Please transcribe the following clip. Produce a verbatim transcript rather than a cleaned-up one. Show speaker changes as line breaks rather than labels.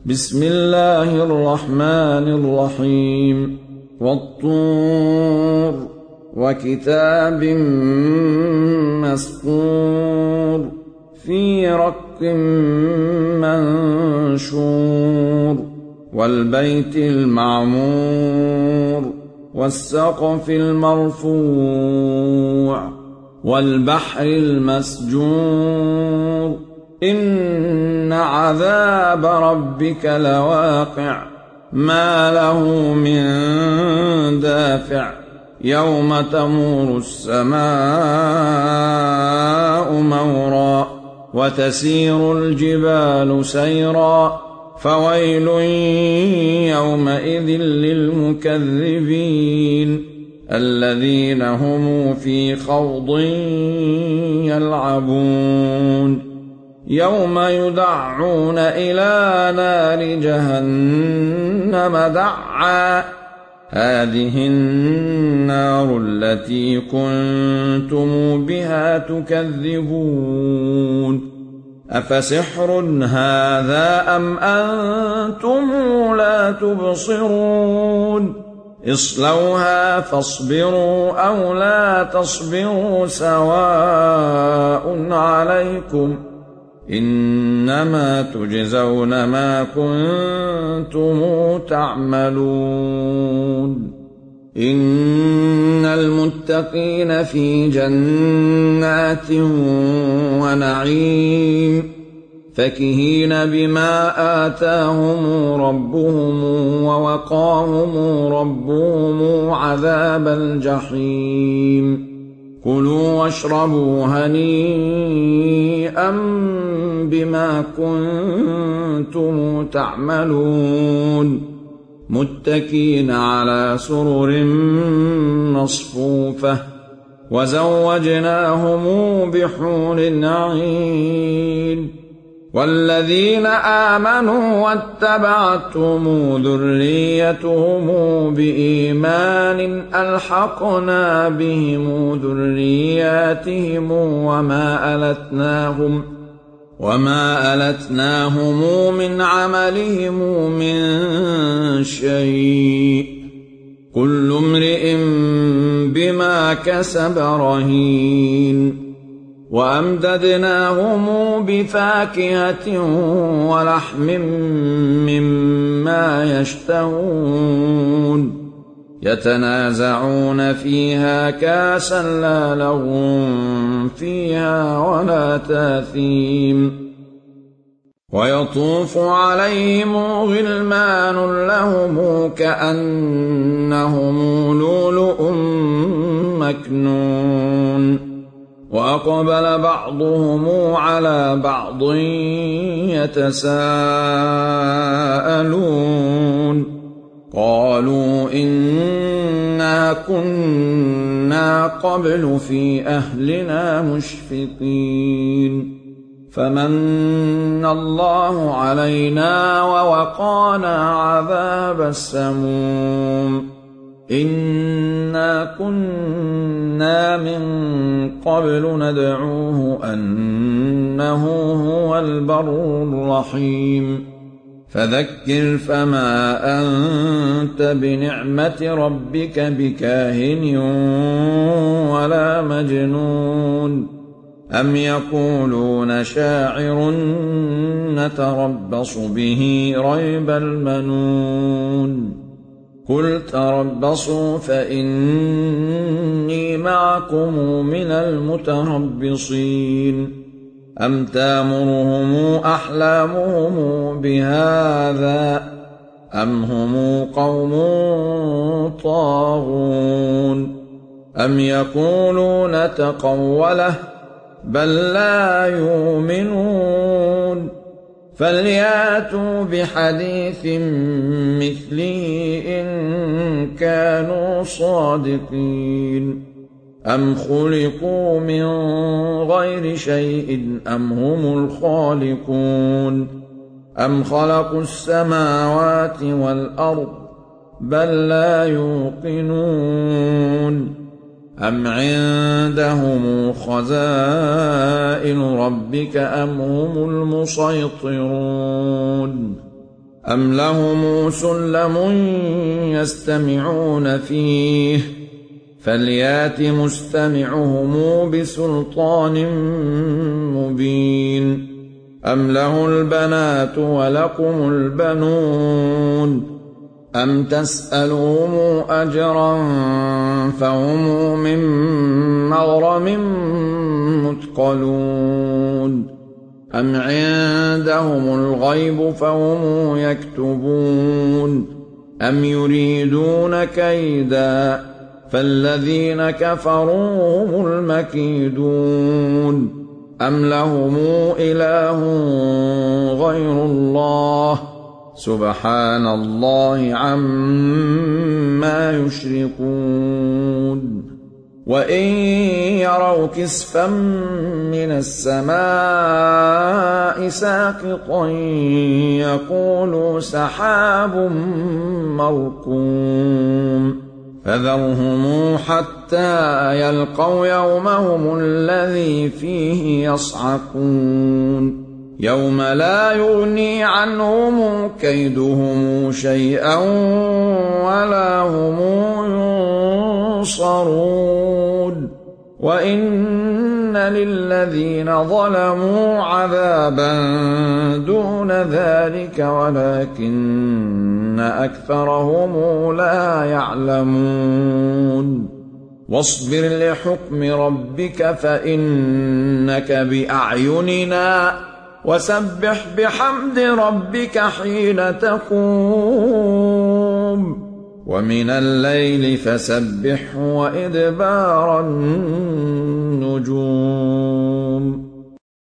بسم الله الرحمن الرحيم والطور وكتاب مسطور في رق منشور والبيت المعمور والسقف المرفوع والبحر المسجور إن عذاب ربك لواقع ما له من دافع يوم تمور السماء مورا وتسير الجبال سيرا فويل يومئذ للمكذبين الذين هم في خوض يلعبون يوم يدعون إلى نار جهنم دعا هذه النار التي كنتم بها تكذبون أفسحر هذا أم أنتم لا تبصرون اصلوها فاصبروا أو لا تصبروا سواء عليكم إنما تجزون ما كنتم تعملون إن المتقين في جنات ونعيم فكهين بما آتاهم ربهم ووقاهم ربهم عذاب الجحيم كلوا واشربوا هنيئا بما كنتم تعملون متكين على سرر مصفوفة وزوجناهم بحور عين والذين آمنوا واتبعتهم ذريتهم بإيمان ألحقنا بهم ذرياتهم وما ألتناهم وما ألتناهم من عملهم من شيء كل امرئ بما كسب رهين وأمددناهم بفاكهة ولحم مما يشتهون يتنازعون فيها كاسا لا لغو فيها ولا تاثيم ويطوف عليهم غلمان لهم كأنهم لؤلؤ مكنون وأقبل بعضهم على بعض يتساءلون قالوا إنا كنا قبل في أهلنا مشفقين فمن الله علينا ووقانا عذاب السموم إنا كنا من قبل ندعوه أنه هو البر الرحيم فذكر فما أنت بنعمة ربك بكاهن ولا مجنون أم يقولون شاعر نتربص به ريب المنون قل تربصوا فإني معكم من المتربصين أم تامرهم أحلامهم بهذا أم هم قوم طاغون أم يقولون تقوله بل لا يؤمنون فلياتوا بحديث مثله إن كانوا صادقين أم خلقوا من غير شيء أم هم الخالقون أم خلقوا السماوات والأرض بل لا يوقنون أم عندهم خزائن ربك أم هم المسيطرون أم لهم سلم يستمعون فيه فليات مستمعهم بسلطان مبين أم له البنات ولكم البنون أم تسألهم أجرا فهم من مغرم مثقلون أم عندهم الغيب فهم يكتبون أم يريدون كيدا فالذين كفروا هم المكيدون أم لهم إله غير الله سبحان الله عما يشركون وإن يروا كسفا من السماء ساقطا يقولوا سحاب مركوم فذرهم حتى يلقوا يومهم الذي فيه يصعقون يوم لا يغني عنهم كيدهم شيئا ولا هم ينصرون وإن للذين ظلموا عذابا دون ذلك ولكن أكثرهم لا يعلمون واصبر لحكم ربك فإنك بأعيننا وسبح بحمد ربك حين تقوم ومن الليل فسبحه وإدبار النجوم